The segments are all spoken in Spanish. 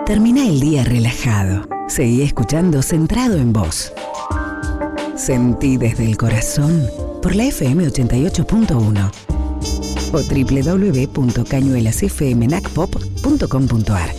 Termina el día relajado. Seguí escuchando Centrado en Vos. Sentí desde el corazón por la FM 88.1 o www.cañuelasfmnacpop.com.ar.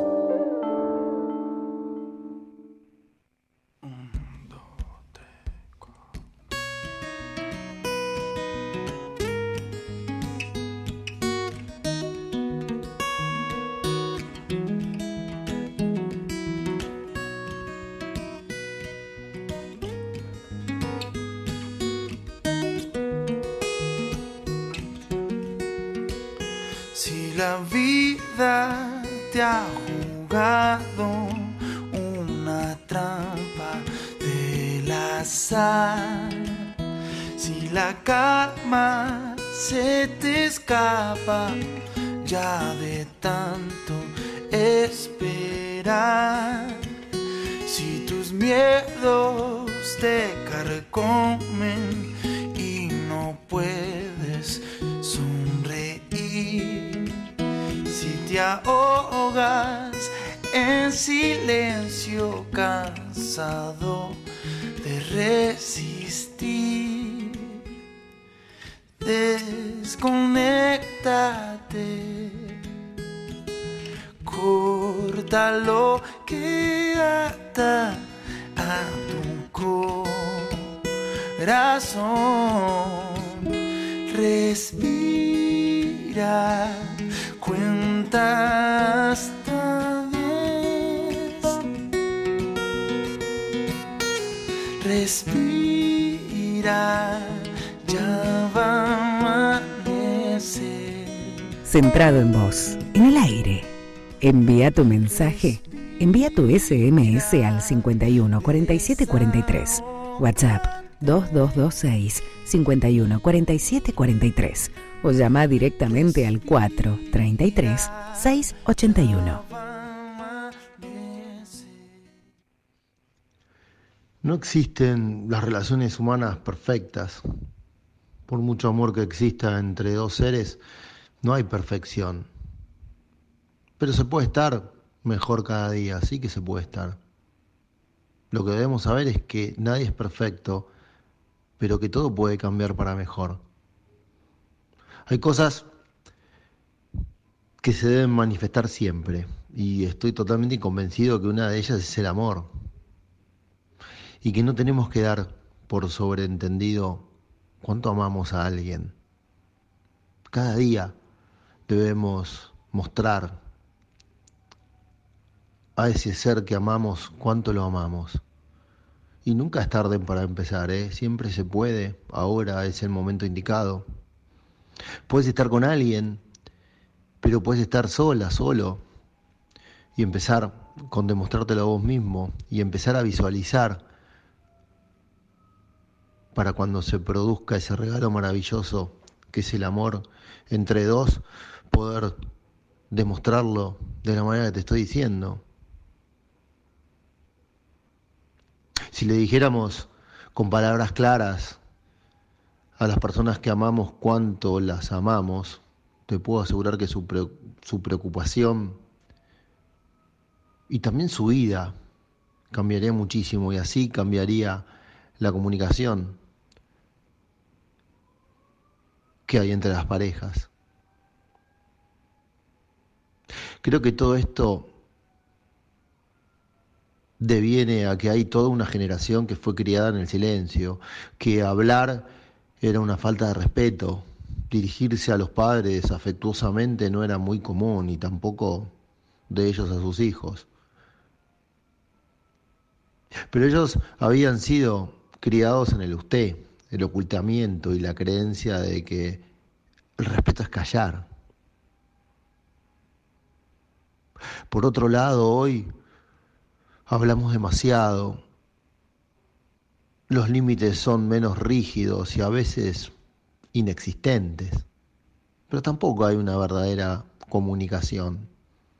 Si la vida te ha jugado una trampa del azar, si la calma se te escapa ya de tanto esperar, si tus miedos te carcomen y no puedes sonreír, si te ahogas en silencio cansado de resistir, desconéctate, corta lo que ata a tu corazón, respira, cuenta hasta 10, respira, ya va a amanecer. Centrado en Vos, en el aire. Envía tu mensaje. Envía tu SMS al 51 47 43. WhatsApp 2226 51 47 43. O llama directamente al 433 681. No existen las relaciones humanas perfectas. Por mucho amor que exista entre dos seres, no hay perfección. Pero se puede estar mejor cada día, sí que se puede estar. Lo que debemos saber es que nadie es perfecto, pero que todo puede cambiar para mejor. Hay cosas que se deben manifestar siempre, y estoy totalmente convencido que una de ellas es el amor. Y que no tenemos que dar por sobreentendido cuánto amamos a alguien. Cada día debemos mostrar a ese ser que amamos cuánto lo amamos. Y nunca es tarde para empezar, ¿eh? Siempre se puede, ahora es el momento indicado. Puedes estar con alguien, pero puedes estar sola, solo, y empezar con demostrártelo a vos mismo, y empezar a visualizar para cuando se produzca ese regalo maravilloso que es el amor entre dos, poder demostrarlo de la manera que te estoy diciendo. Si le dijéramos con palabras claras a las personas que amamos cuánto las amamos, te puedo asegurar que su preocupación y también su vida cambiaría muchísimo, y así cambiaría la comunicación que hay entre las parejas. Creo que todo esto deviene a que hay toda una generación que fue criada en el silencio, que hablar era una falta de respeto, dirigirse a los padres afectuosamente no era muy común, y tampoco de ellos a sus hijos. Pero ellos habían sido criados en el usted, el ocultamiento y la creencia de que el respeto es callar. Por otro lado, hoy hablamos demasiado, los límites son menos rígidos y a veces inexistentes, pero tampoco hay una verdadera comunicación.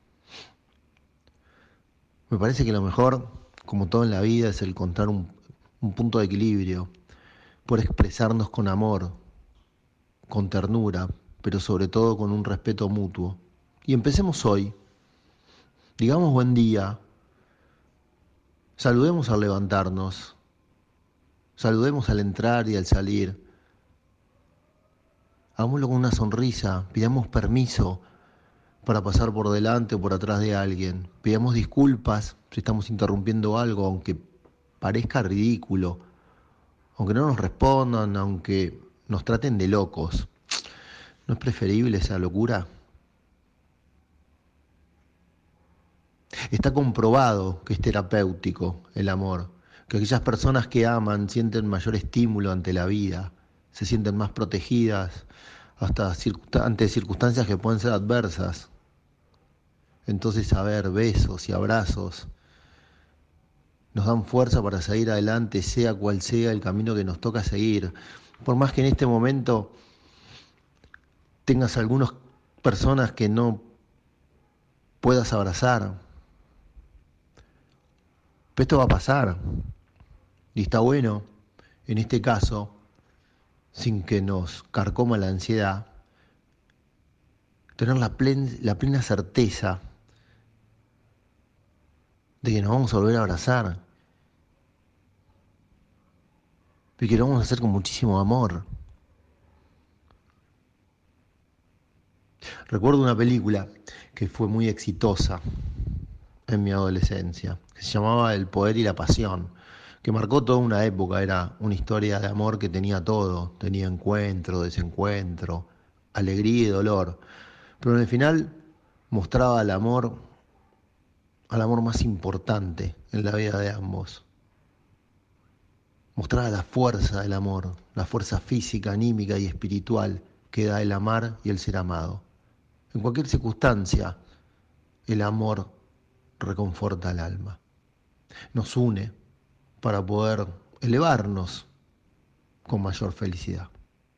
Me parece que lo mejor, como todo en la vida, es encontrar un punto de equilibrio, por expresarnos con amor, con ternura, pero sobre todo con un respeto mutuo. Y empecemos hoy, Digamos buen día. Saludemos al levantarnos. Saludemos al entrar y al salir. Hagámoslo con una sonrisa. Pidamos permiso para pasar por delante o por atrás de alguien. Pidamos disculpas si estamos interrumpiendo algo, aunque parezca ridículo. Aunque no nos respondan, aunque nos traten de locos. ¿No es preferible esa locura? Está comprobado que es terapéutico el amor, que aquellas personas que aman sienten mayor estímulo ante la vida, se sienten más protegidas hasta ante circunstancias que pueden ser adversas. Entonces, besos y abrazos nos dan fuerza para seguir adelante, sea cual sea el camino que nos toca seguir. Por más que en este momento tengas algunas personas que no puedas abrazar, pero esto va a pasar. Y está bueno, en este caso, sin que nos carcoma la ansiedad, tener la plena certeza de que nos vamos a volver a abrazar y que lo vamos a hacer con muchísimo amor. Recuerdo una película que fue muy exitosa en mi adolescencia, que se llamaba El poder y la pasión, que marcó toda una época. Era una historia de amor que tenía todo, tenía encuentro, desencuentro, alegría y dolor, pero en el final mostraba al amor más importante en la vida de ambos. Mostraba la fuerza del amor, la fuerza física, anímica y espiritual que da el amar y el ser amado. En cualquier circunstancia, el amor reconforta al alma. Nos une para poder elevarnos con mayor felicidad.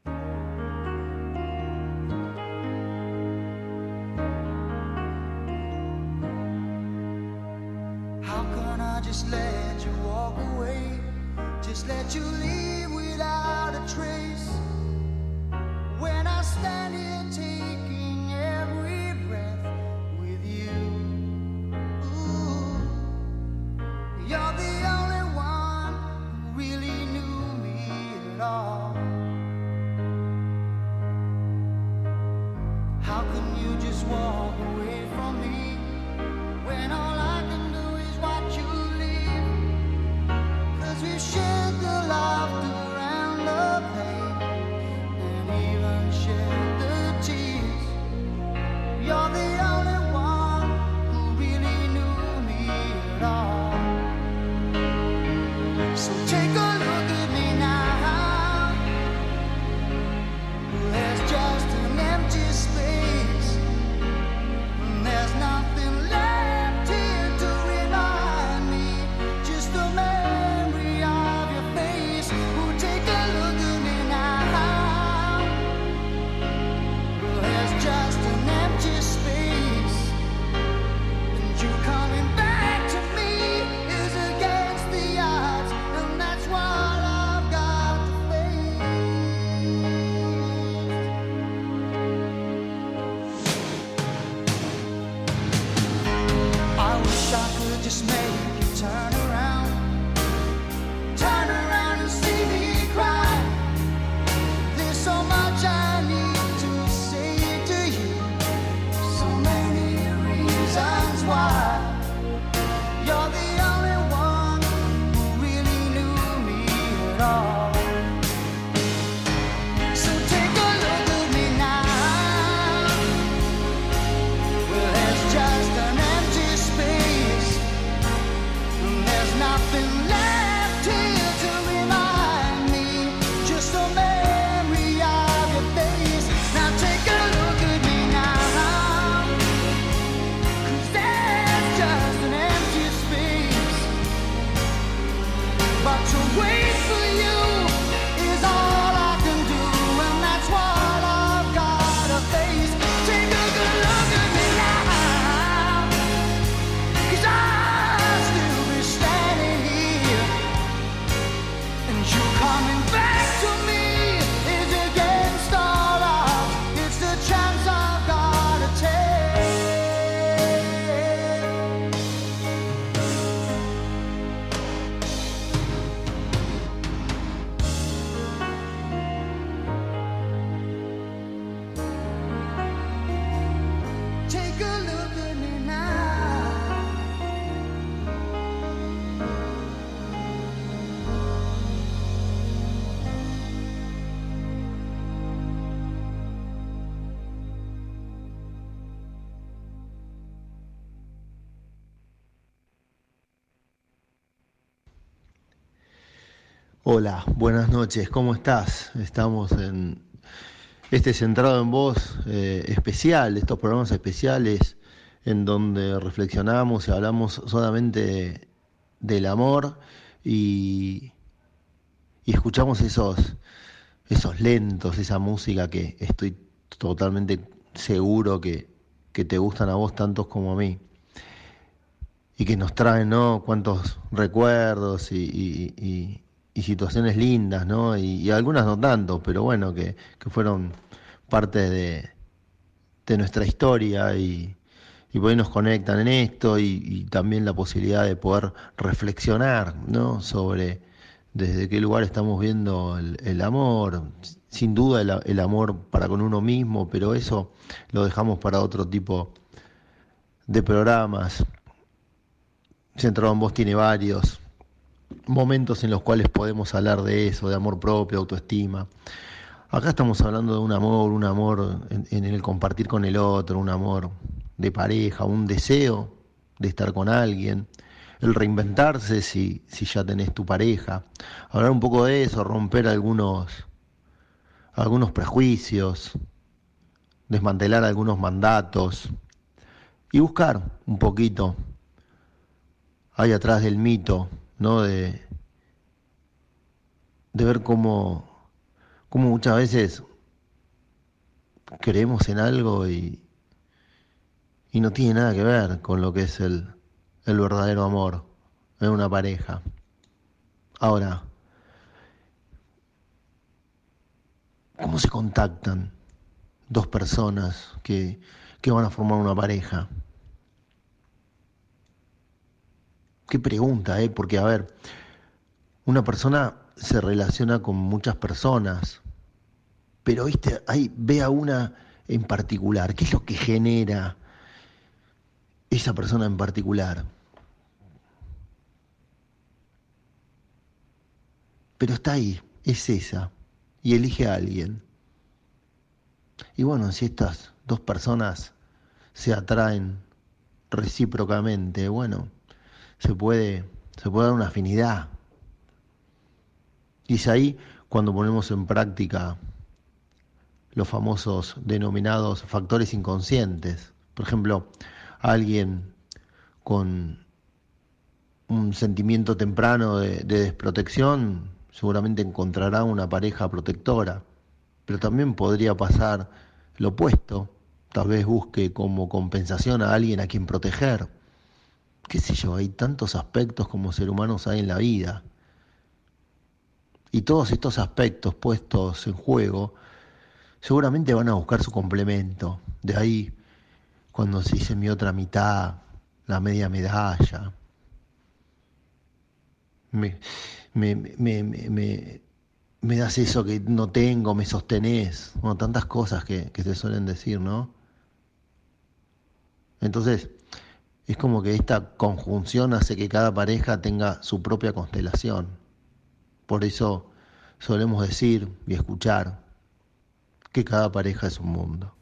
How can I just let you walk away? Just let you leave without a trace. When I stand here taking every breath with you. Ooh, you're the only one who really knew me at all. How can you just walk away from me when all I can do is watch you leave? 'Cause we shared the laughter and the pain, and even shared the tears. You're the only one who really knew me at all. So take a look at me now. There's just an empty space, and there's nothing left here to remind me. Just a memory of your face. Oh, take a look at me now. There's just an empty space, and you coming back to me is against the odds, and that's what I've got to face. I wish I could just make you turn around and see me cry. There's so much I need to say to you, so many reasons why. You're the only one who really knew me at all. So take a look at me now. Well, there's just an empty space, and there's Hola, buenas noches, ¿cómo estás? Estamos en este Centrado en Vos especial, estos programas especiales en donde reflexionamos y hablamos solamente del amor y, y escuchamos esos lentos, esa música que estoy totalmente seguro que te gustan a vos tantos como a mí y que nos traen, ¿no? Cuántos recuerdos y situaciones lindas, ¿no? Y algunas no tanto, pero bueno, que fueron parte de nuestra historia y por ahí nos conectan en esto y también la posibilidad de poder reflexionar, ¿no? Sobre desde qué lugar estamos viendo el amor, sin duda el amor para con uno mismo, pero eso lo dejamos para otro tipo de programas. Centrado en Vos tiene varios momentos en los cuales podemos hablar de eso, de amor propio, autoestima. Acá estamos hablando de un amor en el compartir con el otro, un amor de pareja, un deseo de estar con alguien, el reinventarse si ya tenés tu pareja, hablar un poco de eso, romper algunos prejuicios, desmantelar algunos mandatos y buscar un poquito ahí atrás del mito, ¿no? De ver cómo muchas veces creemos en algo y no tiene nada que ver con lo que es el verdadero amor en una pareja. Ahora, ¿cómo se contactan dos personas que van a formar una pareja? Qué pregunta, ¿eh? Porque, a ver, una persona se relaciona con muchas personas, pero, viste, ahí ve a una en particular. ¿Qué es lo que genera esa persona en particular? Pero está ahí, es esa, y elige a alguien. Y bueno, si estas dos personas se atraen recíprocamente, bueno, se puede dar una afinidad. Y es ahí cuando ponemos en práctica los famosos denominados factores inconscientes. Por ejemplo, alguien con un sentimiento temprano de desprotección seguramente encontrará una pareja protectora, pero también podría pasar lo opuesto. Tal vez busque como compensación a alguien a quien proteger. Qué sé yo, hay tantos aspectos como seres humanos hay en la vida. Y todos estos aspectos puestos en juego seguramente van a buscar su complemento. De ahí cuando se dice mi otra mitad, la media medalla. Me, me das eso que no tengo, me sostenés. Bueno, tantas cosas que se suelen decir, ¿no? Entonces, es como que esta conjunción hace que cada pareja tenga su propia constelación. Por eso solemos decir y escuchar que cada pareja es un mundo.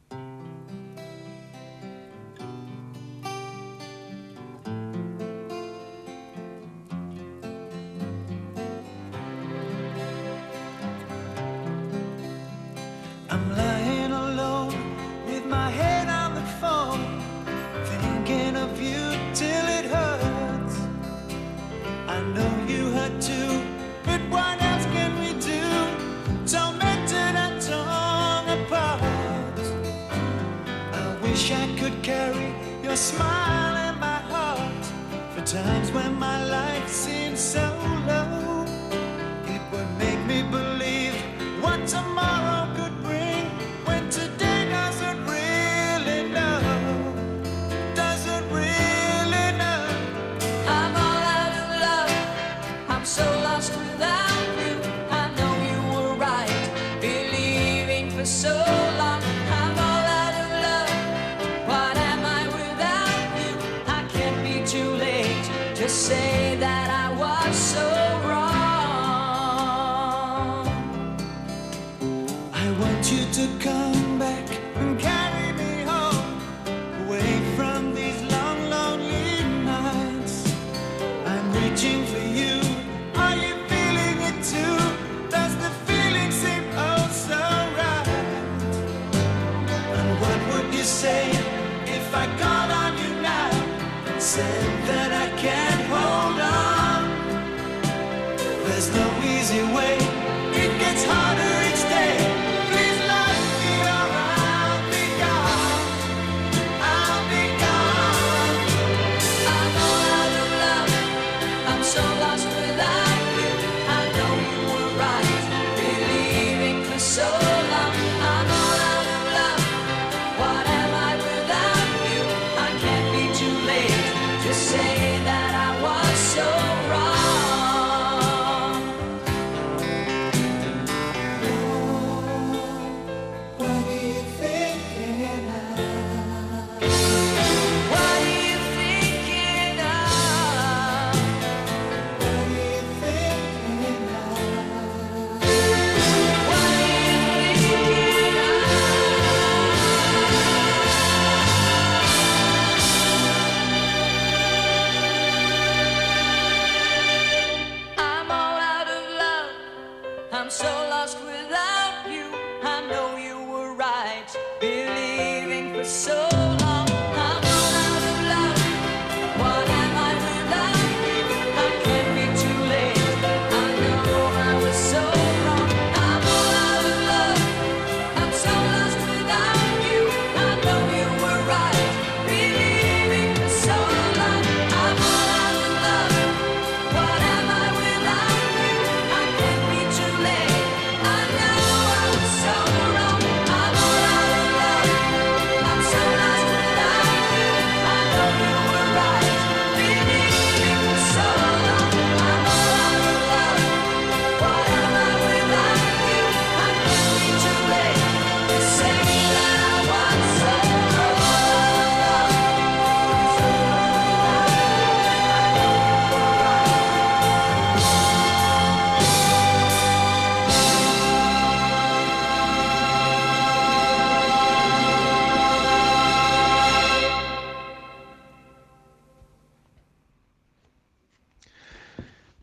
I'm lying alone with my head on the phone, thinking of you till it hurts. I know you hurt too, but what else can we do? Tormented and torn apart. I wish I could carry your smile in my heart for times when my life seems so low. It would make me believe what tomorrow could bring when today doesn't really know. Doesn't really know. I'm all out of love. I'm so lost without you. I know you were right, believing for so long. I'm all out of love. What am I without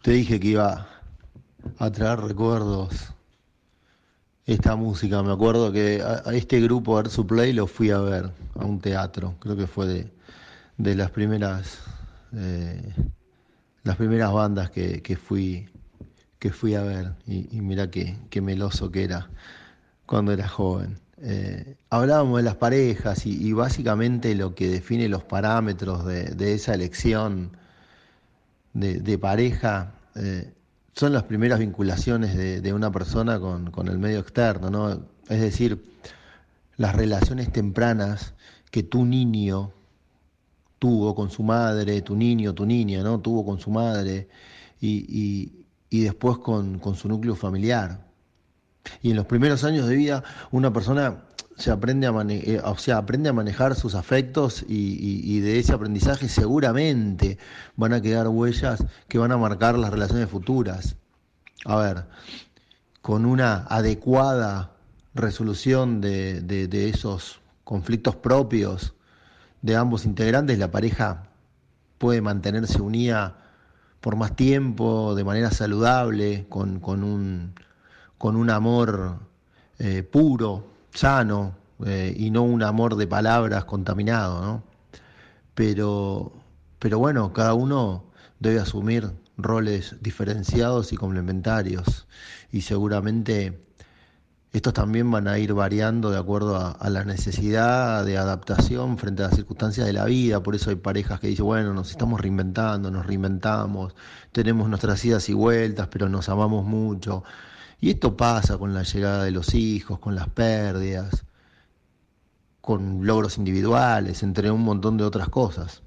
Te dije que iba a traer recuerdos esta música. Me acuerdo que a este grupo Air Supply lo fui a ver a un teatro. Creo que fue de eh, las primeras bandas que fui a ver. Y mirá qué meloso que era cuando era joven. Hablábamos de las parejas y básicamente lo que define los parámetros de esa elección de pareja, son las primeras vinculaciones de una persona con el medio externo, ¿no? Es decir, las relaciones tempranas que tu niño tuvo con su madre, tu niño, tu niña, ¿no? Tuvo con su madre y después con su núcleo familiar. Y en los primeros años de vida, una persona se aprende o sea, aprende a manejar sus afectos y de ese aprendizaje seguramente van a quedar huellas que van a marcar las relaciones futuras. A ver, con una adecuada resolución de esos conflictos propios de ambos integrantes, la pareja puede mantenerse unida por más tiempo, de manera saludable, con un amor puro, sano, y no un amor de palabras contaminado, ¿no? Pero, pero bueno, cada uno debe asumir roles diferenciados y complementarios, y seguramente estos también van a ir variando de acuerdo a la necesidad de adaptación frente a las circunstancias de la vida. Por eso hay parejas que dicen, bueno, nos estamos reinventando, nos reinventamos, tenemos nuestras idas y vueltas, pero nos amamos mucho. Y esto pasa con la llegada de los hijos, con las pérdidas, con logros individuales, entre un montón de otras cosas.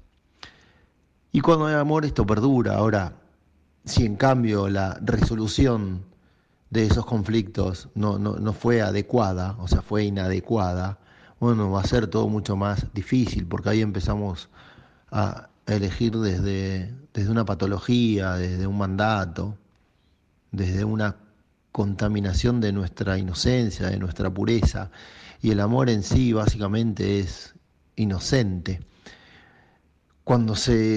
Y cuando hay amor esto perdura. Ahora, si en cambio la resolución de esos conflictos no fue adecuada, o sea, fue inadecuada, bueno, va a ser todo mucho más difícil, porque ahí empezamos a elegir desde una patología, desde un mandato, desde una contaminación de nuestra inocencia, de nuestra pureza, y el amor en sí básicamente es inocente. Cuando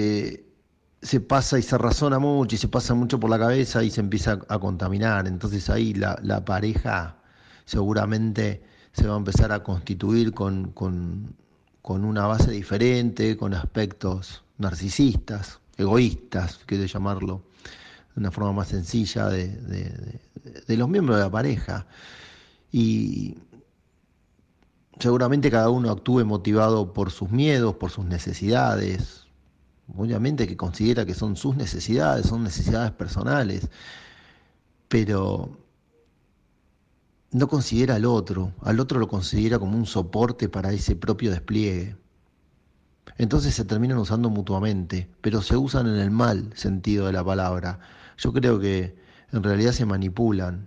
se pasa y se razona mucho y se pasa mucho por la cabeza y se empieza a contaminar, entonces ahí la pareja seguramente se va a empezar a constituir con una base diferente, con aspectos narcisistas, egoístas, quiero llamarlo, de una forma más sencilla de los miembros de la pareja. Y seguramente cada uno actúe motivado por sus miedos, por sus necesidades, obviamente que considera que son sus necesidades, son necesidades personales, pero no considera al otro lo considera como un soporte para ese propio despliegue. Entonces se terminan usando mutuamente, pero se usan en el mal sentido de la palabra. Yo creo que en realidad se manipulan.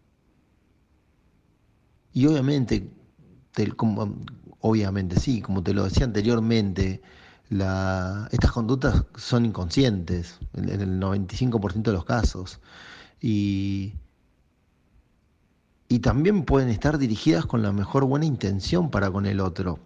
Y obviamente, obviamente sí, como te lo decía anteriormente, estas conductas son inconscientes en el 95% de los casos. Y, y también pueden estar dirigidas con la mejor buena intención para con el otro,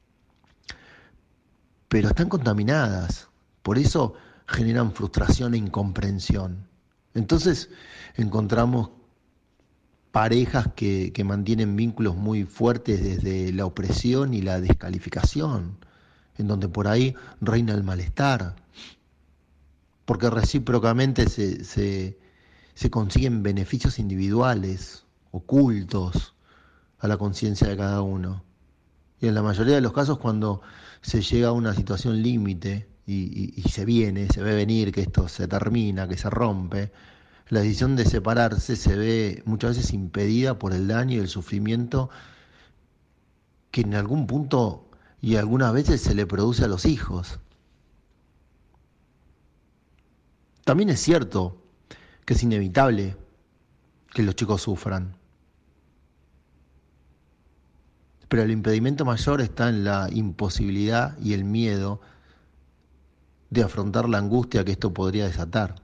pero están contaminadas, por eso generan frustración e incomprensión. Entonces encontramos parejas que mantienen vínculos muy fuertes desde la opresión y la descalificación, en donde por ahí reina el malestar, porque recíprocamente se consiguen beneficios individuales, ocultos a la conciencia de cada uno. Y en la mayoría de los casos, cuando se llega a una situación límite y se ve venir que esto se termina, que se rompe, la decisión de separarse se ve muchas veces impedida por el daño y el sufrimiento que en algún punto y algunas veces se le produce a los hijos. También es cierto que es inevitable que los chicos sufran, pero el impedimento mayor está en la imposibilidad y el miedo de afrontar la angustia que esto podría desatar.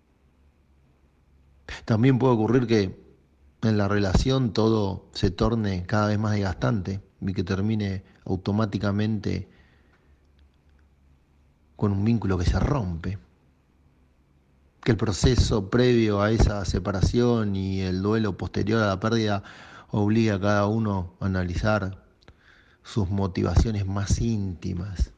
También puede ocurrir que en la relación todo se torne cada vez más desgastante y que termine automáticamente con un vínculo que se rompe, que el proceso previo a esa separación y el duelo posterior a la pérdida obliga a cada uno a analizar sus motivaciones más íntimas.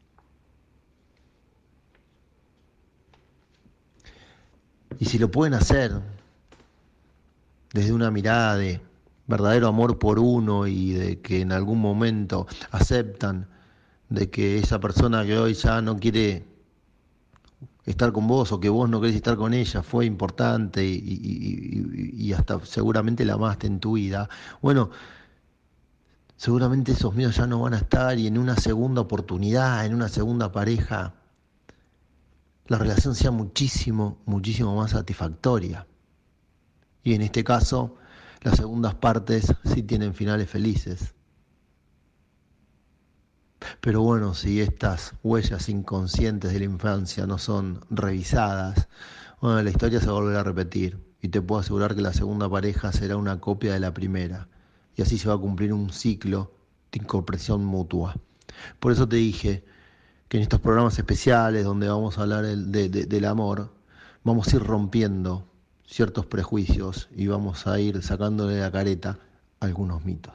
Y si lo pueden hacer desde una mirada de verdadero amor por uno y de que en algún momento aceptan de que esa persona que hoy ya no quiere estar con vos o que vos no querés estar con ella fue importante y hasta seguramente la amaste en tu vida, bueno, seguramente esos miedos ya no van a estar y en una segunda oportunidad, en una segunda pareja, la relación sea muchísimo, muchísimo más satisfactoria. Y en este caso, las segundas partes sí tienen finales felices. Pero bueno, si estas huellas inconscientes de la infancia no son revisadas, bueno, la historia se va a volver a repetir. Y te puedo asegurar que la segunda pareja será una copia de la primera. Y así se va a cumplir un ciclo de incomprensión mutua. Por eso te dije que en estos programas especiales donde vamos a hablar del amor, vamos a ir rompiendo ciertos prejuicios y vamos a ir sacándole de la careta algunos mitos.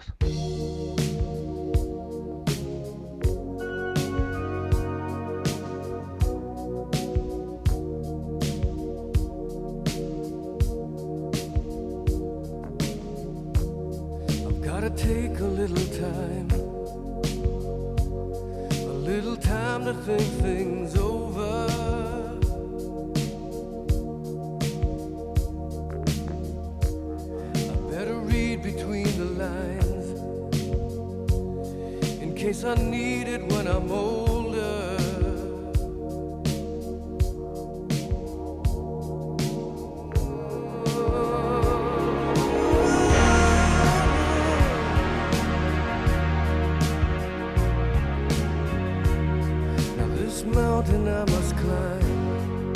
I've gotta take a little time to think things over. I better read between the lines in case I need it when I'm older. Mountain I must climb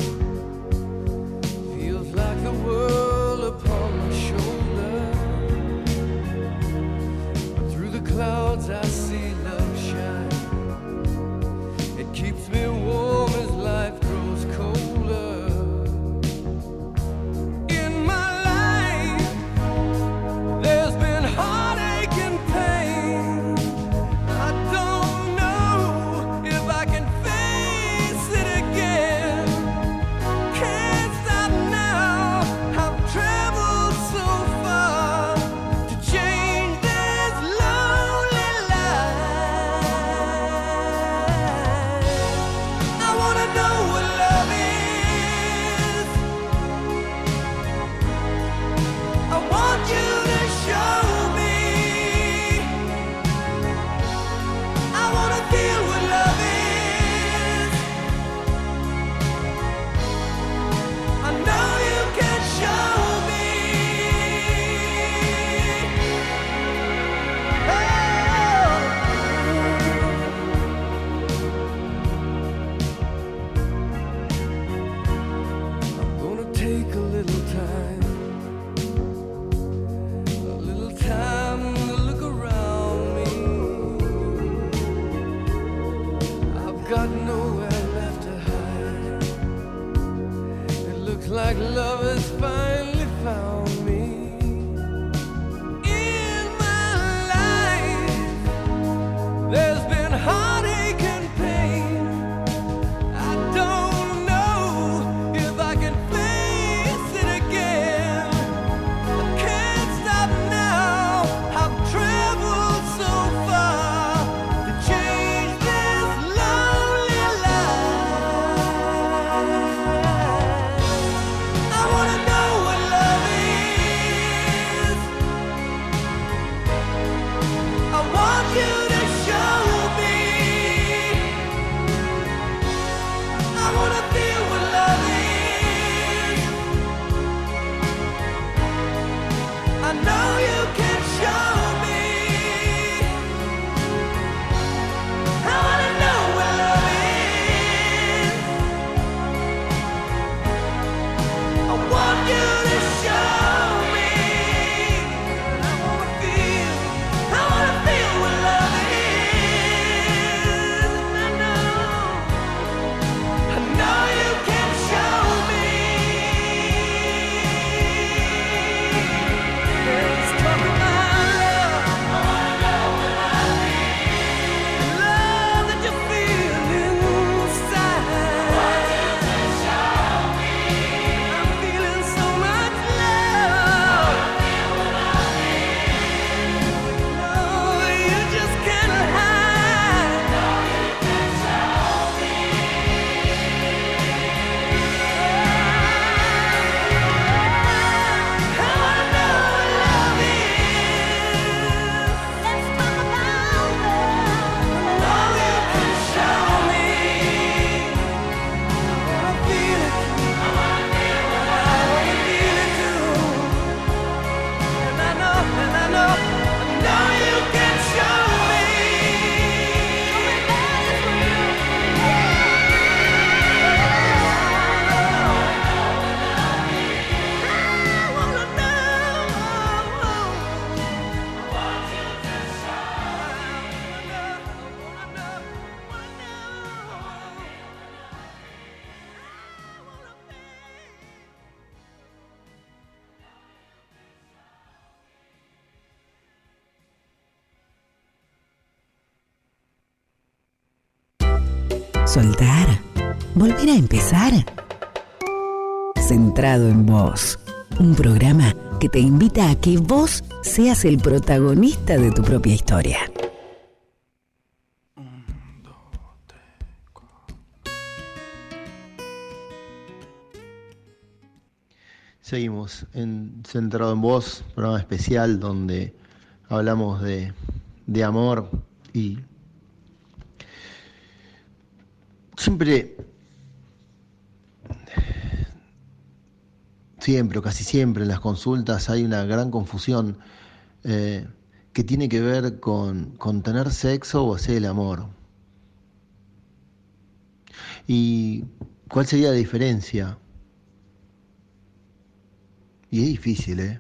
feels like the world upon my shoulder. But through the clouds I see love shine. It keeps me warm as life grows colder. In my life there's been heartache and pain. I don't know if I can like love has finally found me. In my life there's been heartache and pain. I don't know if I can face it again. I can't stop now. I've traveled so far to change this lonely life. I wanna know soltar, volver a empezar. Centrado en vos, un programa que te invita a que vos seas el protagonista de tu propia historia. Seguimos en Centrado en Vos, programa especial donde hablamos de amor y siempre o casi siempre en las consultas hay una gran confusión que tiene que ver con tener sexo o hacer el amor. ¿Y cuál sería la diferencia? Y es difícil, ¿eh?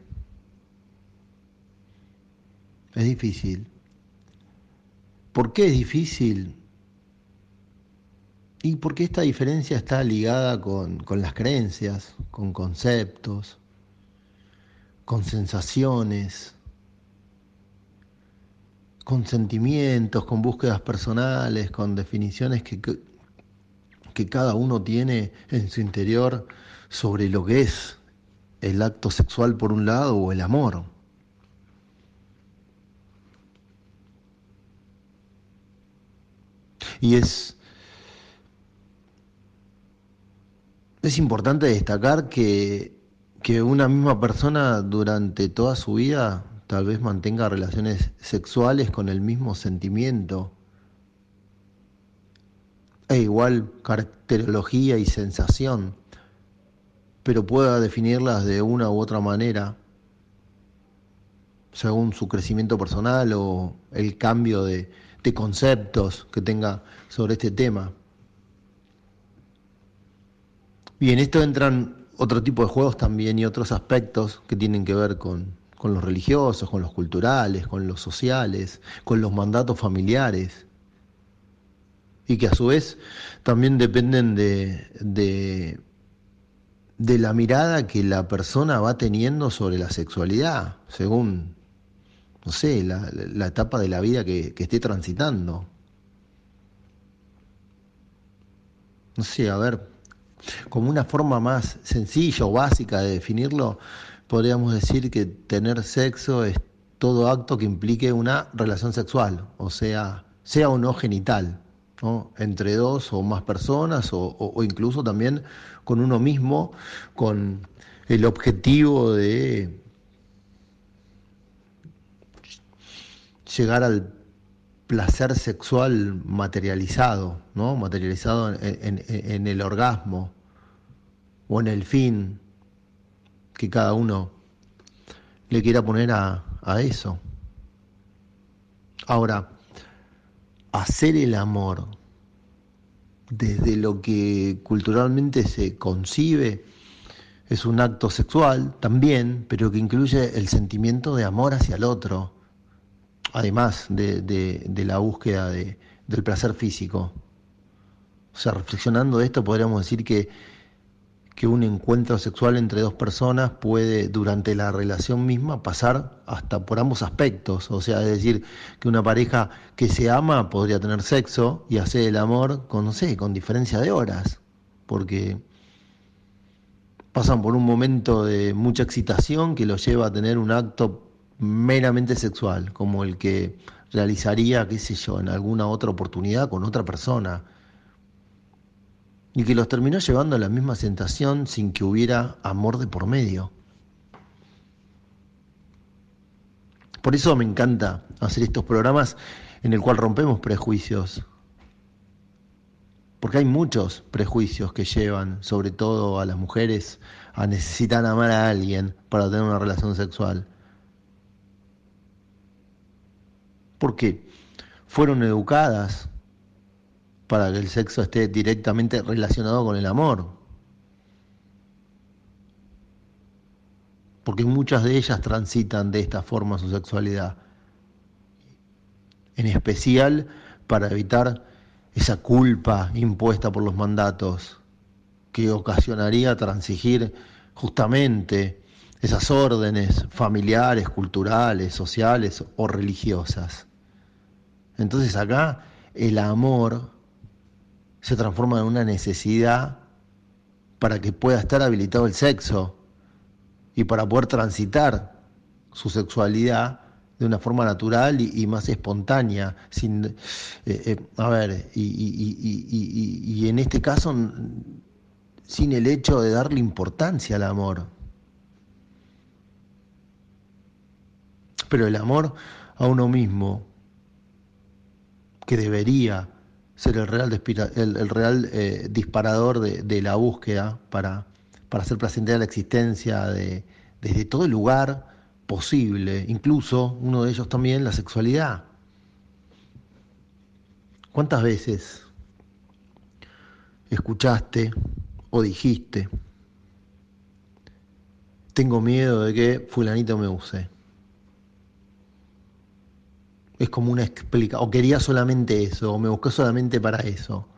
Es difícil. ¿Por qué es difícil? Y porque esta diferencia está ligada con las creencias, con conceptos, con sensaciones, con sentimientos, con búsquedas personales, con definiciones que cada uno tiene en su interior sobre lo que es el acto sexual por un lado o el amor. Y es importante destacar que una misma persona durante toda su vida tal vez mantenga relaciones sexuales con el mismo sentimiento e igual caracterología y sensación, pero pueda definirlas de una u otra manera según su crecimiento personal o el cambio de conceptos que tenga sobre este tema. Y en esto entran otro tipo de juegos también y otros aspectos que tienen que ver con los religiosos, con los culturales, con los sociales, con los mandatos familiares, y que a su vez también dependen de la mirada que la persona va teniendo sobre la sexualidad, según, no sé, la etapa de la vida que esté transitando. No sé, a ver, como una forma más sencilla o básica de definirlo, podríamos decir que tener sexo es todo acto que implique una relación sexual, o sea o no genital, ¿no? Entre dos o más personas o incluso también con uno mismo, con el objetivo de llegar al placer sexual materializado, ¿no? Materializado en el orgasmo o en el fin que cada uno le quiera poner a eso. Ahora, hacer el amor desde lo que culturalmente se concibe es un acto sexual también, pero que incluye el sentimiento de amor hacia el otro, además de la búsqueda del placer físico. O sea, reflexionando de esto, podríamos decir que un encuentro sexual entre dos personas puede, durante la relación misma, pasar hasta por ambos aspectos. O sea, es decir, que una pareja que se ama podría tener sexo y hacer el amor con, no sé, con diferencia de horas, porque pasan por un momento de mucha excitación que los lleva a tener un acto meramente sexual, como el que realizaría, qué sé yo, en alguna otra oportunidad con otra persona, y que los terminó llevando a la misma sensación sin que hubiera amor de por medio. Por eso me encanta hacer estos programas en el cual rompemos prejuicios, porque hay muchos prejuicios que llevan, sobre todo a las mujeres, a necesitar amar a alguien para tener una relación sexual. Porque fueron educadas para que el sexo esté directamente relacionado con el amor. Porque muchas de ellas transitan de esta forma su sexualidad. En especial para evitar esa culpa impuesta por los mandatos que ocasionaría transigir justamente esas órdenes familiares, culturales, sociales o religiosas. Entonces acá el amor se transforma en una necesidad para que pueda estar habilitado el sexo y para poder transitar su sexualidad de una forma natural y más espontánea, sin, a ver, y en este caso sin el hecho de darle importancia al amor. Pero el amor a uno mismo, que debería ser el real, disparador de la búsqueda para hacer placentera la existencia desde todo lugar posible, incluso uno de ellos también la sexualidad. ¿Cuántas veces escuchaste o dijiste: tengo miedo de que fulanito me use? Es como una explicación, o quería solamente eso, o me busqué solamente para eso.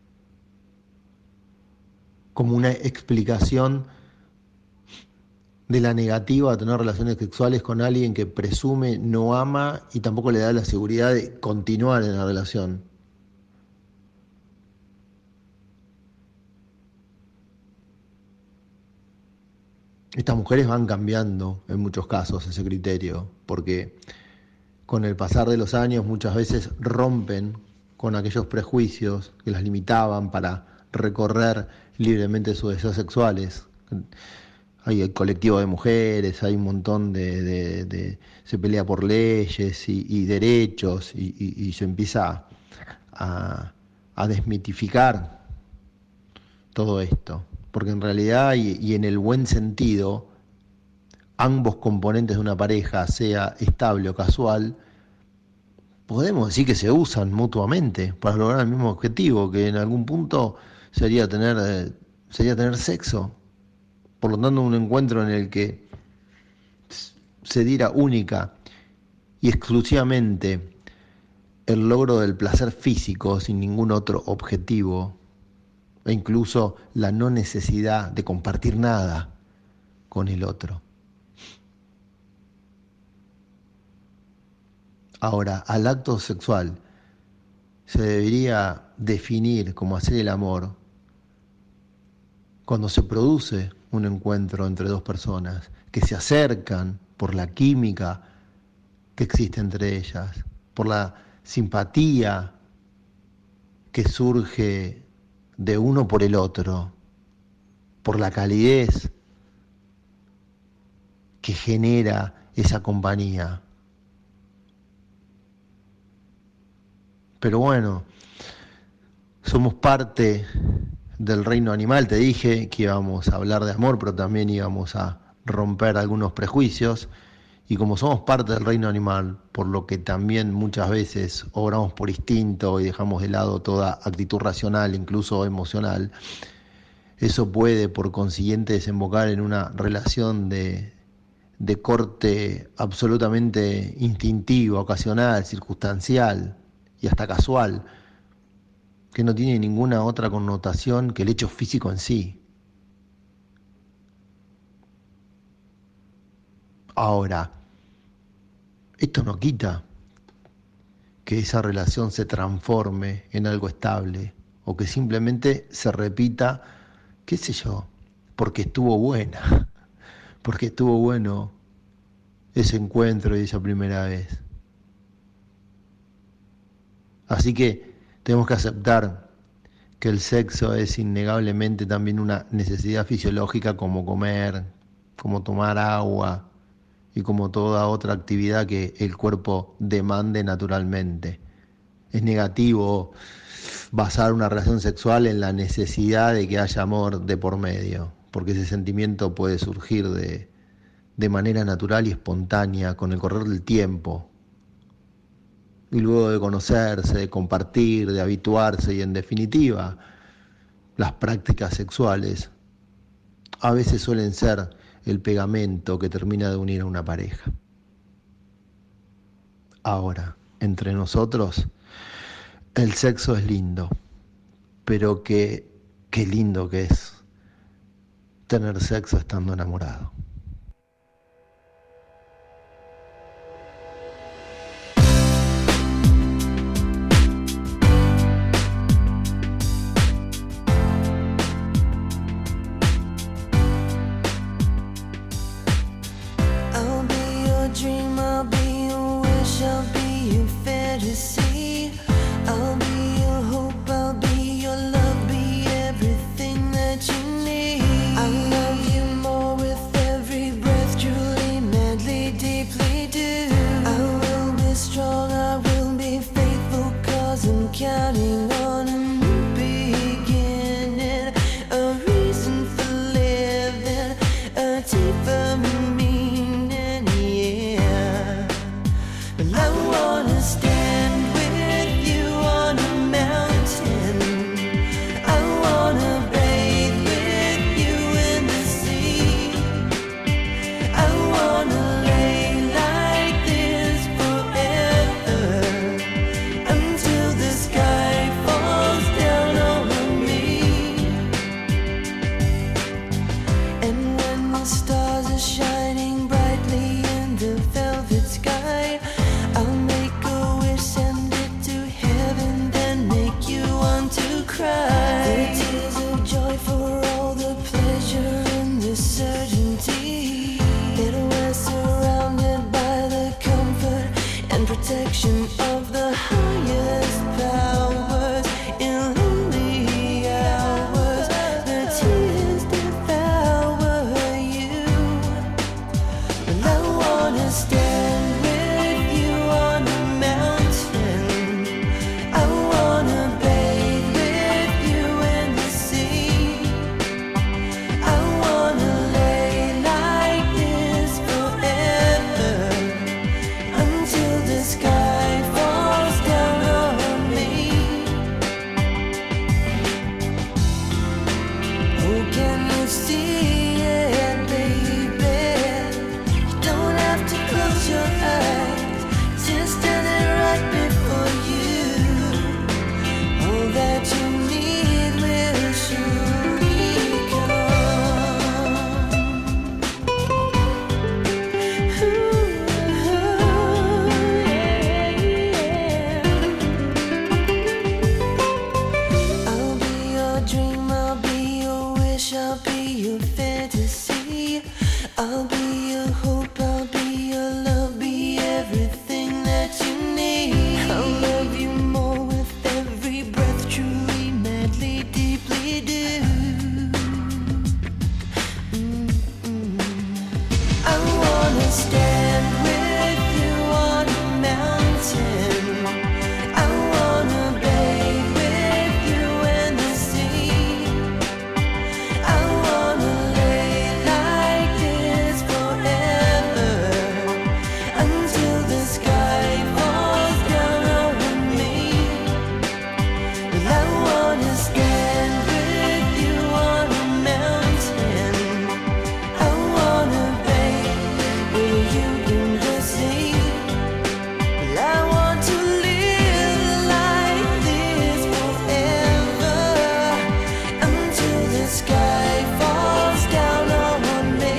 Como una explicación de la negativa a tener relaciones sexuales con alguien que presume no ama y tampoco le da la seguridad de continuar en la relación. Estas mujeres van cambiando en muchos casos ese criterio, porque con el pasar de los años muchas veces rompen con aquellos prejuicios que las limitaban para recorrer libremente sus deseos sexuales. Hay el colectivo de mujeres, hay un montón se pelea por leyes y derechos y se empieza a desmitificar todo esto, porque en realidad y en el buen sentido, ambos componentes de una pareja, sea estable o casual, podemos decir que se usan mutuamente para lograr el mismo objetivo, que en algún punto sería tener sexo. Por lo tanto, un encuentro en el que se diera única y exclusivamente el logro del placer físico sin ningún otro objetivo, e incluso la no necesidad de compartir nada con el otro. Ahora, al acto sexual se debería definir como hacer el amor cuando se produce un encuentro entre dos personas que se acercan por la química que existe entre ellas, por la simpatía que surge de uno por el otro, por la calidez que genera esa compañía. Pero bueno, somos parte del reino animal. Te dije que íbamos a hablar de amor, pero también íbamos a romper algunos prejuicios. Y como somos parte del reino animal, por lo que también muchas veces obramos por instinto y dejamos de lado toda actitud racional, incluso emocional, eso puede por consiguiente desembocar en una relación de corte absolutamente instintivo, ocasional, circunstancial y hasta casual, que no tiene ninguna otra connotación que el hecho físico en sí. Ahora, esto no quita que esa relación se transforme en algo estable o que simplemente se repita, qué sé yo, porque estuvo buena, porque estuvo bueno ese encuentro y esa primera vez. Así que tenemos que aceptar que el sexo es innegablemente también una necesidad fisiológica como comer, como tomar agua y como toda otra actividad que el cuerpo demande naturalmente. Es negativo basar una relación sexual en la necesidad de que haya amor de por medio, porque ese sentimiento puede surgir de manera natural y espontánea con el correr del tiempo. Y luego de conocerse, de compartir, de habituarse y en definitiva, las prácticas sexuales a veces suelen ser el pegamento que termina de unir a una pareja. Ahora, entre nosotros, el sexo es lindo, pero qué lindo que es tener sexo estando enamorado. wish, I'll be your fantasy. I'll be your hope, I'll be your love, be everything that you need. I'll love you more with every breath, truly, madly, deeply do. I wanna stand with you on a mountain. I wanna bathe with you in the sea. I wanna lay like this forever until the sky falls down over me. Well, I wanna stand with you on a mountain. I wanna bathe with you in the sea. Well, I want to live like this forever until the sky falls down on me.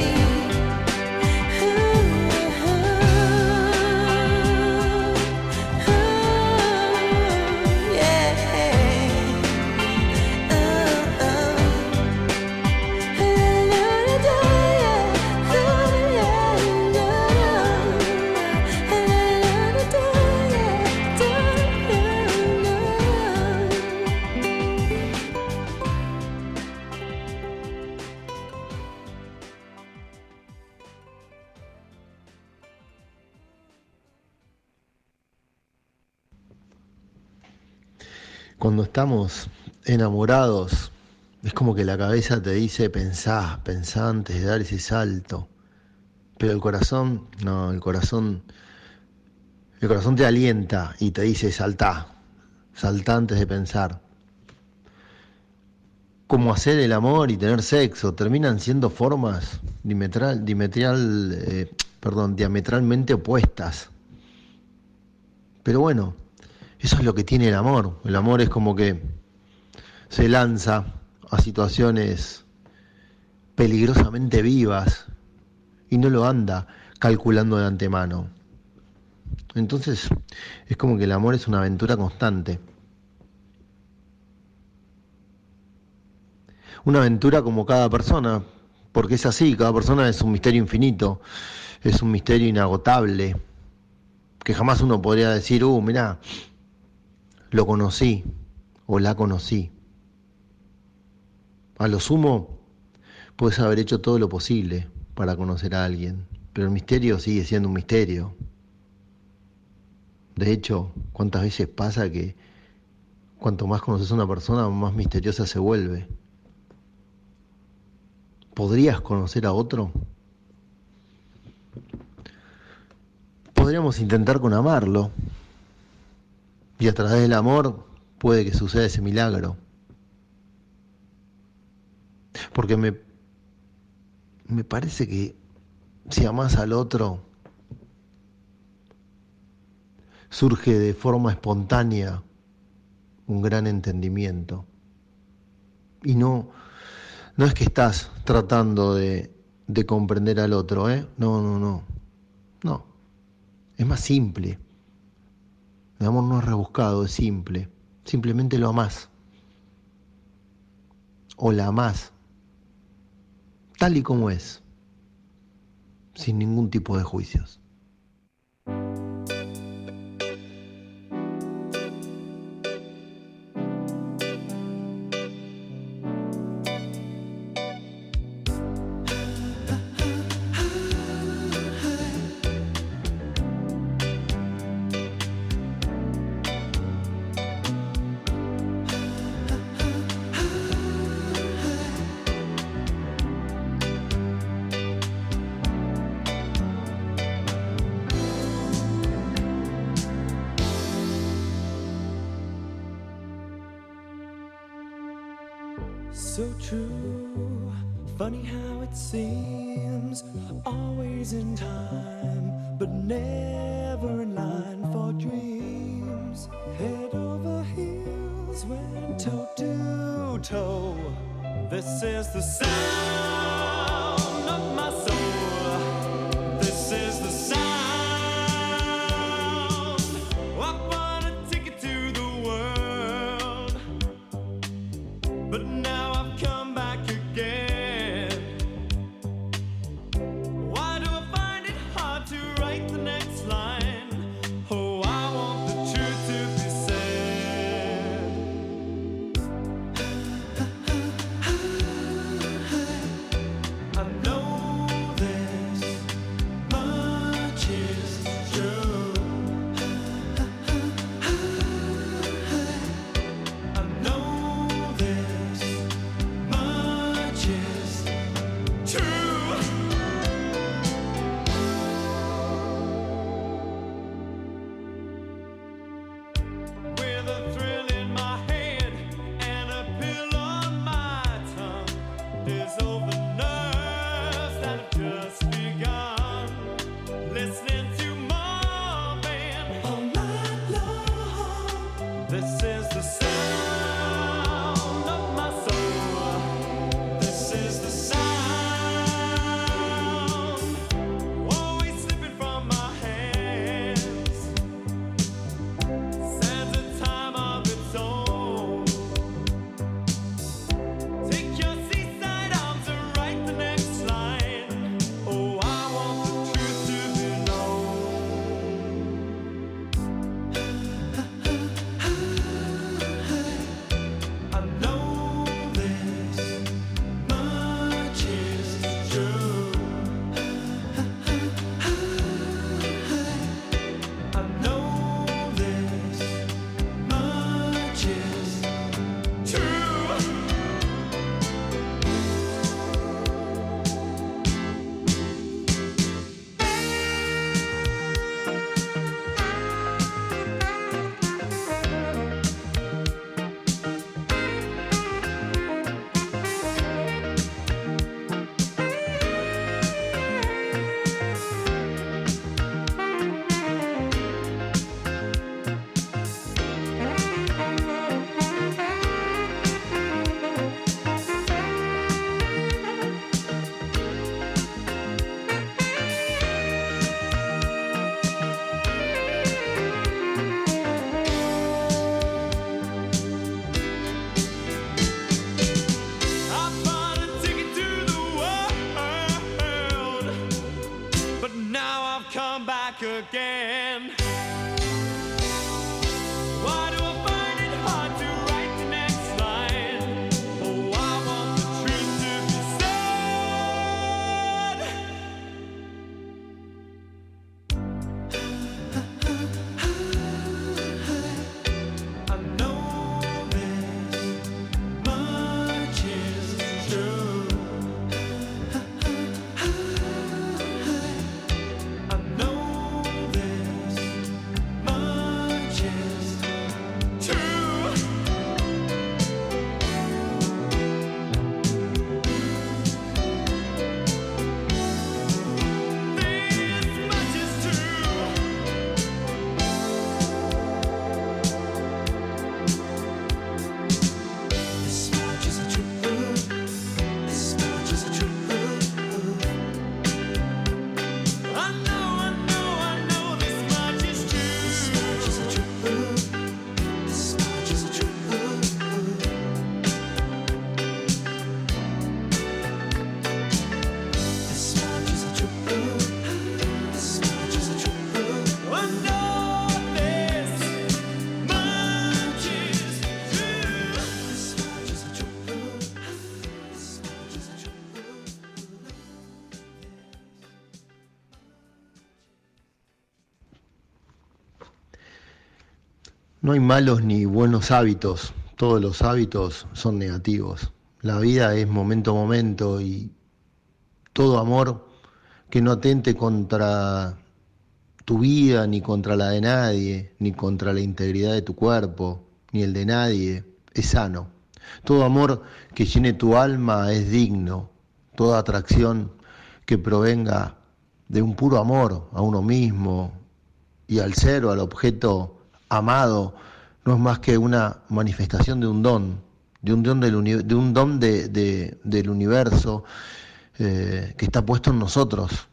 Cuando estamos enamorados, es como que la cabeza te dice pensá, pensá antes de dar ese salto. Pero el corazón, no, el corazón te alienta y te dice saltá, saltá antes de pensar. Como hacer el amor y tener sexo, terminan siendo formas diametralmente opuestas. Pero bueno, eso es lo que tiene el amor. El amor es como que se lanza a situaciones peligrosamente vivas y no lo anda calculando de antemano. Entonces, es como que el amor es una aventura constante. Una aventura como cada persona, porque es así, cada persona es un misterio infinito, es un misterio inagotable, que jamás uno podría decir, mirá, lo conocí o la conocí. A lo sumo, puedes haber hecho todo lo posible para conocer a alguien, pero el misterio sigue siendo un misterio. De hecho, ¿cuántas veces pasa que cuanto más conoces a una persona, más misteriosa se vuelve? ¿Podrías conocer a otro? Podríamos intentar con amarlo. Y a través del amor puede que suceda ese milagro. Porque me parece que si amás al otro, surge de forma espontánea un gran entendimiento. Y no es que estás tratando de comprender al otro, ¿eh? No. Es más simple. El amor no es rebuscado, es simple. Simplemente lo amás. O la amás. Tal y como es. Sin ningún tipo de juicios. So true, funny how it seems, always in time, but never in line for dreams. Head over heels, went toe to toe. This is the sound of my soul. This is the sound. I want a ticket to the world, but now I've come back again. again. Why do I find it hard to write the next line? Oh, I want the truth to be said. I know this much is true. I know this much is true. This much is true. This much is true. This much is true. I know this much is true. This much is true. This much is true. This much is true. This much is true. I know this much is true. This much is true. This much is true. No hay malos ni buenos hábitos, todos los hábitos son negativos. La vida es momento a momento y todo amor que no atente contra tu vida, ni contra la de nadie, ni contra la integridad de tu cuerpo, ni el de nadie, es sano. Todo amor que llene tu alma es digno. Toda atracción que provenga de un puro amor a uno mismo y al ser o al objeto amado no es más que una manifestación de un don, del universo que está puesto en nosotros.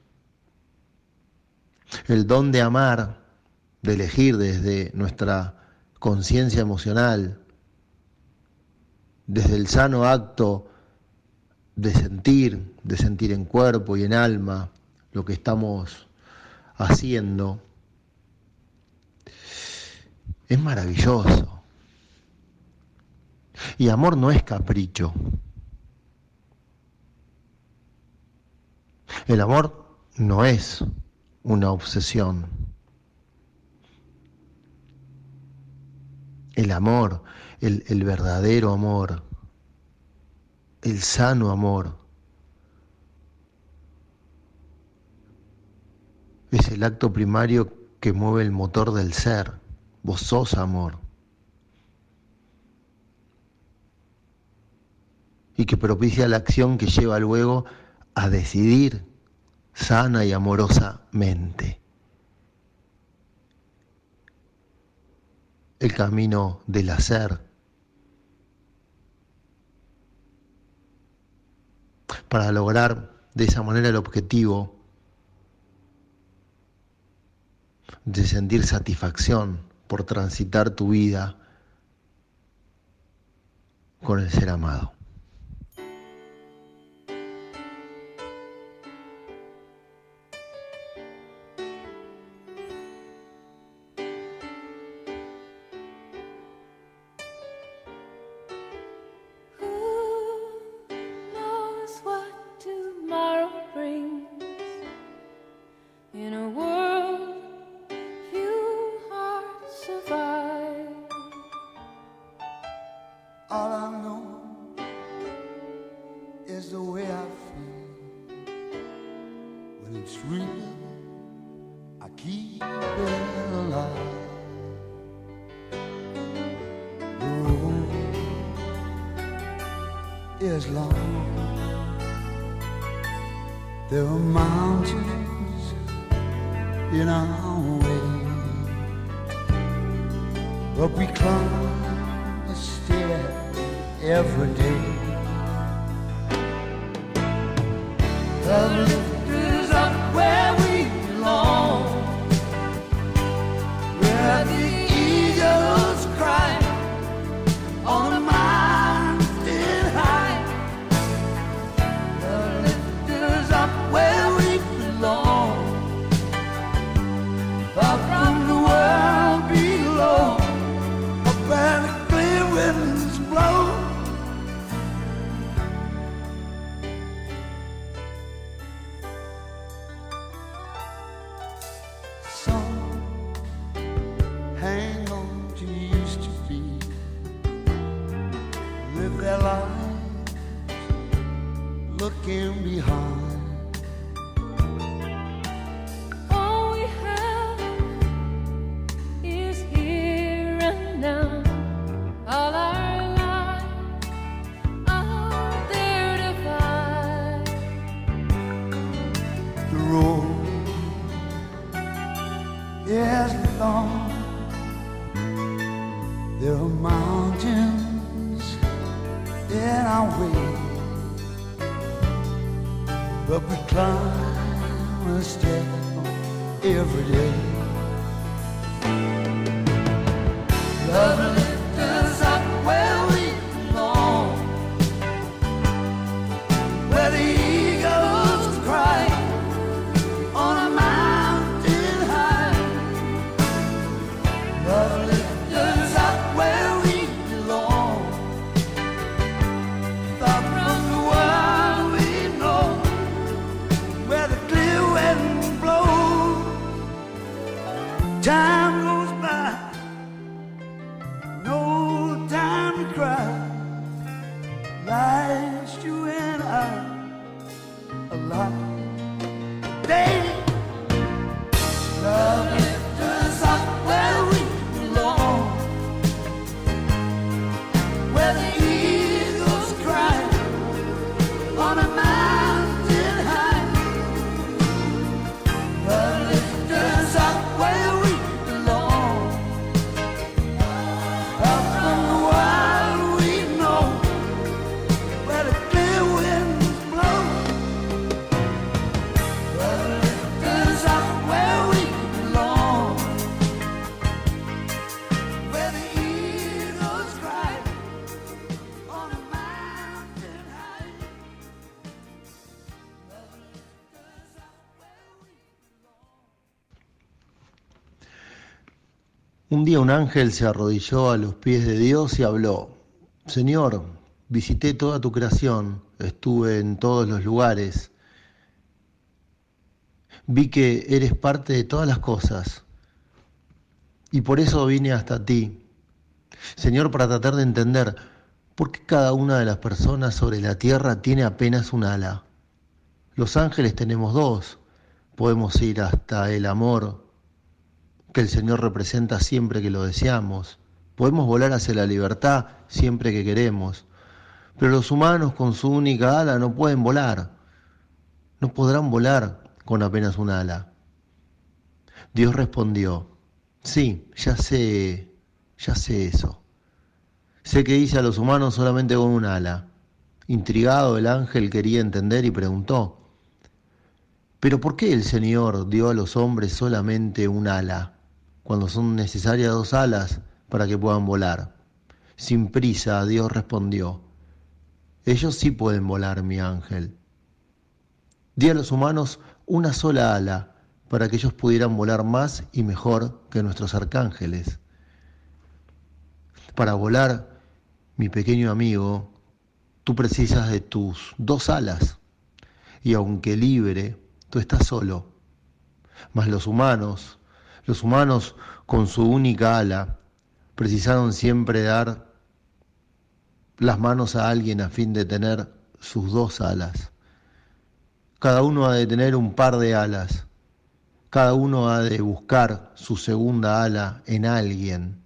El don de amar, de elegir desde nuestra conciencia emocional, desde el sano acto de sentir en cuerpo y en alma lo que estamos haciendo, es maravilloso. Y amor no es capricho. El amor no es una obsesión. El amor, el verdadero amor, el sano amor, es el acto primario que mueve el motor del ser. Vos sos amor. Y que propicia la acción que lleva luego a decidir sana y amorosamente. El camino del hacer. Para lograr de esa manera el objetivo de sentir satisfacción por transitar tu vida con el ser amado. Who knows what tomorrow brings? In a world few hearts survive. All I know is the way I feel. When it's real, I keep it alive. The road is long. There are mountains in our way, but we climb a stair every day. The lift is up where we belong, where the eagles cry on the mountain high. The lift is up where we belong, looking behind. All we have is here and now. All our lives are there to find. The road is long. There are mountains in our way, but we climb a step every day. Love lifts us up where we belong, where the eagles cry on a mountain high. Love lifts us up where we belong, far from the world we know, where the clear wind blows. Time goes by, no time to cry. Life's you and I alive. Baby, love lifts us up where we belong, where the eagles cry on a mountain high. Love lifts us up where we belong, out from the wild we know, where the clear winds blow. Love lifts us up where we belong, where the eagles cry on a mountain high. Love lifts us up where we Un día un ángel se arrodilló a los pies de Dios y habló: Señor, visité toda tu creación, estuve en todos los lugares, vi que eres parte de todas las cosas y por eso vine hasta ti, Señor, para tratar de entender por qué cada una de las personas sobre la tierra tiene apenas un ala. Los ángeles tenemos dos, podemos ir hasta el amor que el Señor representa siempre que lo deseamos. Podemos volar hacia la libertad siempre que queremos. Pero los humanos con su única ala no pueden volar. No podrán volar con apenas un ala. Dios respondió: sí, ya sé eso. Sé que hice a los humanos solamente con un ala. Intrigado, el ángel quería entender y preguntó: ¿pero por qué el Señor dio a los hombres solamente un ala, cuando son necesarias dos alas para que puedan volar? Sin prisa, Dios respondió: ellos sí pueden volar, mi ángel. Di a los humanos una sola ala para que ellos pudieran volar más y mejor que nuestros arcángeles. Para volar, mi pequeño amigo, tú precisas de tus dos alas, y aunque libre, tú estás solo. Mas los humanos con su única ala, precisaron siempre dar las manos a alguien a fin de tener sus dos alas. Cada uno ha de tener un par de alas. Cada uno ha de buscar su segunda ala en alguien,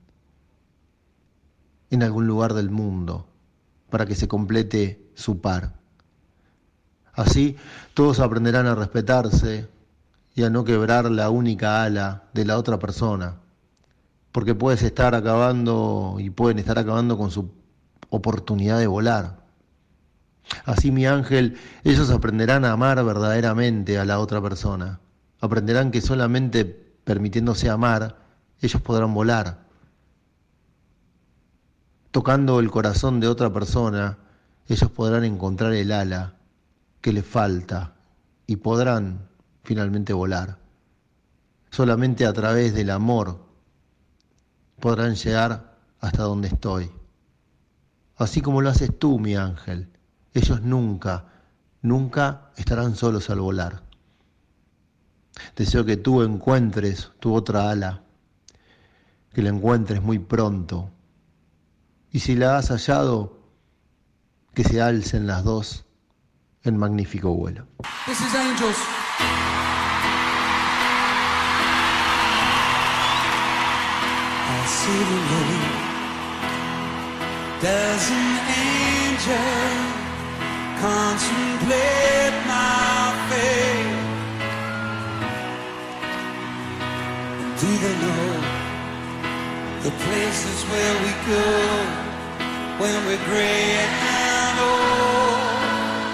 en algún lugar del mundo, para que se complete su par. Así todos aprenderán a respetarse y a no quebrar la única ala de la otra persona, porque pueden estar acabando con su oportunidad de volar. Así, mi ángel, ellos aprenderán a amar verdaderamente a la otra persona. Aprenderán que solamente permitiéndose amar, ellos podrán volar. Tocando el corazón de otra persona, ellos podrán encontrar el ala que les falta y podrán finalmente volar. Solamente a través del amor podrán llegar hasta donde estoy. Así como lo haces tú, mi ángel. Ellos nunca estarán solos al volar. Deseo que tú encuentres tu otra ala, que la encuentres muy pronto. Y si la has hallado, que se alcen las dos en magnífico vuelo. This is Angels. I see the Lord. Does an angel contemplate my fate? Do they know the places where we go when we're gray and old?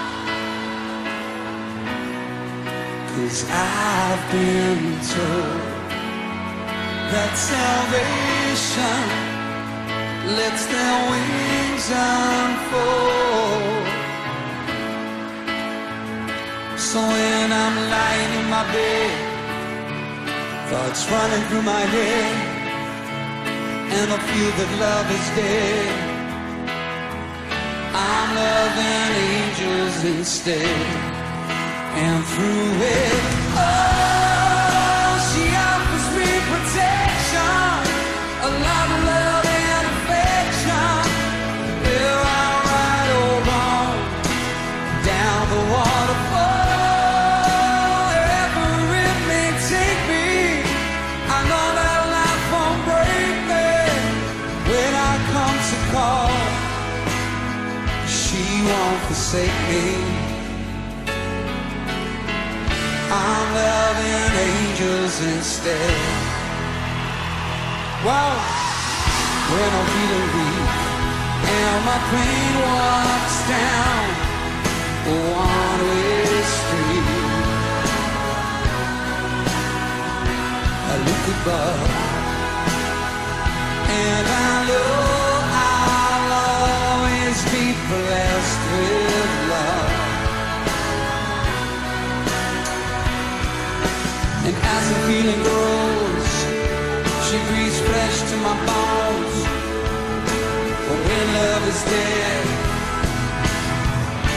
'Cause I've been told that salvation lets their wings unfold. So when I'm lying in my bed, thoughts running through my head, and I feel that love is dead, I'm loving angels instead. And through it all, she offers me protection, a lot of love and affection. If I ride or wrong down the waterfall, wherever it may take me, I know that life won't break me. When I come to call, she won't forsake me. I'm loving angels instead. Wow. When I'm feeling weak and my pain walks down a one-way street, I look above and I know I'll always be blessed with love. And as the feeling grows, she breathes fresh to my bones. But when love is dead,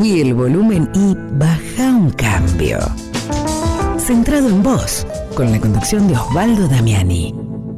Subí el volumen y baja un cambio. Centrado en vos, con la conducción de Osvaldo Damiani.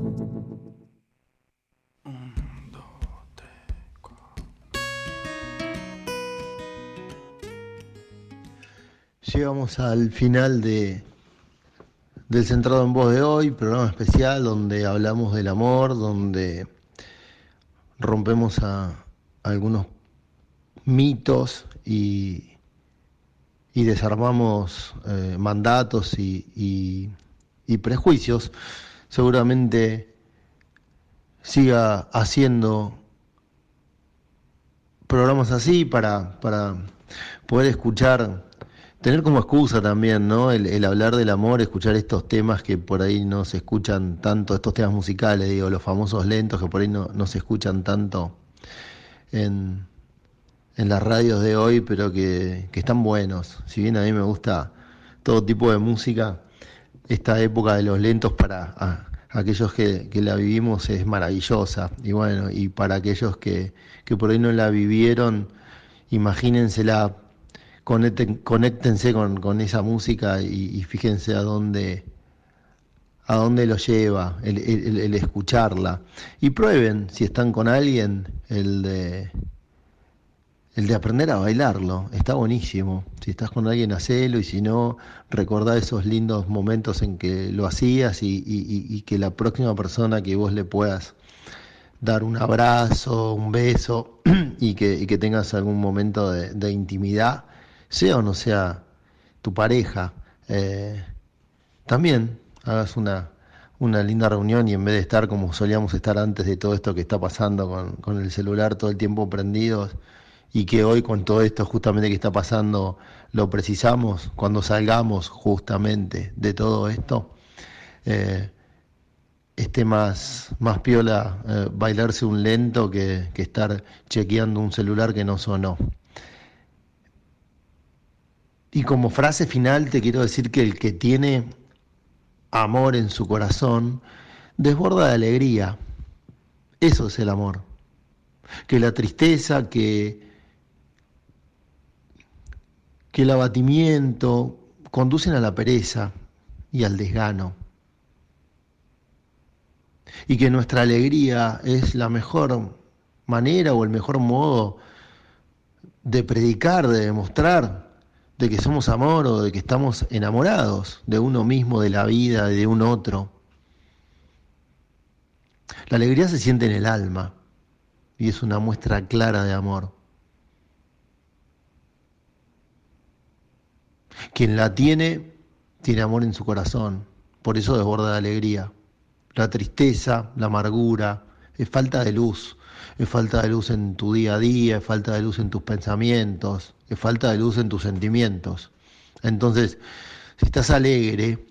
Llegamos al final del Centrado en Voz de hoy, programa especial donde hablamos del amor, donde rompemos algunos mitos y desarmamos mandatos y prejuicios. Seguramente siga haciendo programas así para poder escuchar, tener como excusa también, ¿no? El hablar del amor, escuchar estos temas que por ahí no se escuchan tanto, estos temas musicales, digo, los famosos lentos que por ahí no se escuchan tanto en las radios de hoy, pero que están buenos. Si bien a mí me gusta todo tipo de música, esta época de los lentos para aquellos que la vivimos es maravillosa. Y bueno, y para aquellos que por ahí no la vivieron, imagínensela. Conéctense con esa música y fíjense a dónde lo lleva el escucharla. Y prueben, si están con alguien, el de aprender a bailarlo. Está buenísimo. Si estás con alguien, hacelo, y si no, recordá esos lindos momentos en que lo hacías y que la próxima persona que vos le puedas dar un abrazo, un beso y que tengas algún momento de intimidad, sea o no sea tu pareja, también hagas una linda reunión, y en vez de estar como solíamos estar antes de todo esto que está pasando con el celular todo el tiempo prendidos, y que hoy con todo esto justamente que está pasando lo precisamos, cuando salgamos justamente de todo esto, esté más piola bailarse un lento que estar chequeando un celular que no sonó. Y como frase final te quiero decir que el que tiene amor en su corazón desborda de alegría. Eso es el amor. Que la tristeza, que el abatimiento conducen a la pereza y al desgano. Y que nuestra alegría es la mejor manera o el mejor modo de predicar, de demostrar de que somos amor, o de que estamos enamorados de uno mismo, de la vida, de un otro. La alegría se siente en el alma y es una muestra clara de amor. Quien la tiene amor en su corazón, por eso desborda de alegría. La tristeza, la amargura, es falta de luz. Es falta de luz en tu día a día, es falta de luz en tus pensamientos, es falta de luz en tus sentimientos. Entonces, si estás alegre,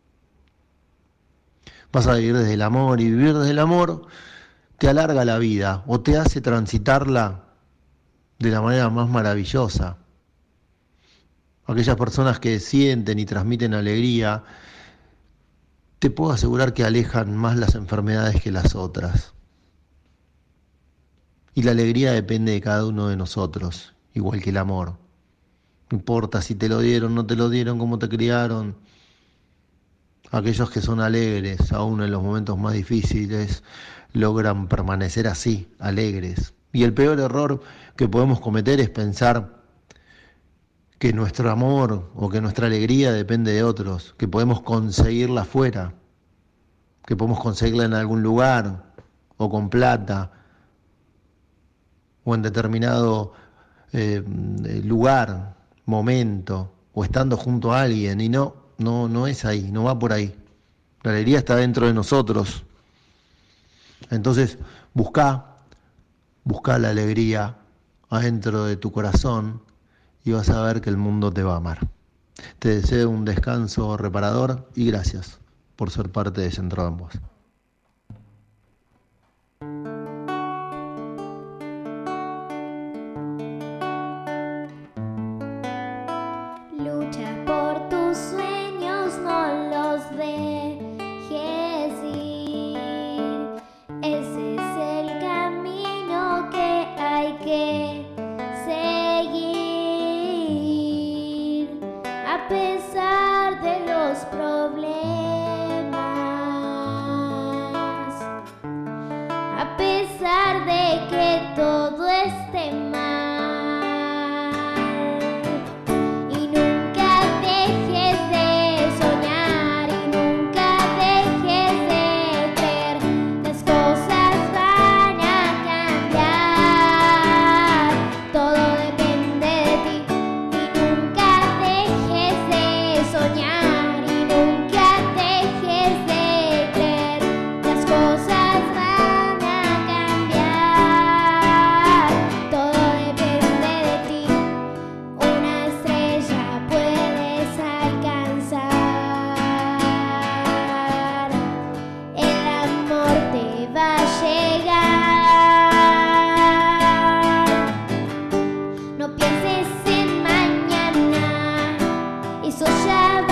vas a vivir desde el amor, y vivir desde el amor te alarga la vida o te hace transitarla de la manera más maravillosa. Aquellas personas que sienten y transmiten alegría, te puedo asegurar que alejan más las enfermedades que las otras. Y la alegría depende de cada uno de nosotros, igual que el amor. No importa si te lo dieron, no te lo dieron, cómo te criaron. Aquellos que son alegres, aún en los momentos más difíciles, logran permanecer así, alegres. Y el peor error que podemos cometer es pensar que nuestro amor o que nuestra alegría depende de otros, que podemos conseguirla afuera, que podemos conseguirla en algún lugar, o con plata, o en determinado lugar, momento, o estando junto a alguien. Y no es ahí, no va por ahí. La alegría está dentro de nosotros. Entonces, busca la alegría adentro de tu corazón, y vas a ver que el mundo te va a amar. Te deseo un descanso reparador y gracias por ser parte de Centrado en Voz. Lucha por tus sueños, no los dejes ir. Ese es el camino que hay que seguir. pesar de los problemas, a pesar de que todo esté mal. Y nunca dejes de soñar y nunca dejes de creer. Las cosas van a cambiar, todo depende de ti. Y nunca dejes de soñar y nunca dejes de creer. Las cosas van a cambiar, todo depende de ti. Una estrella puedes alcanzar, el amor te va a llegar. No pienses en mañana, eso ya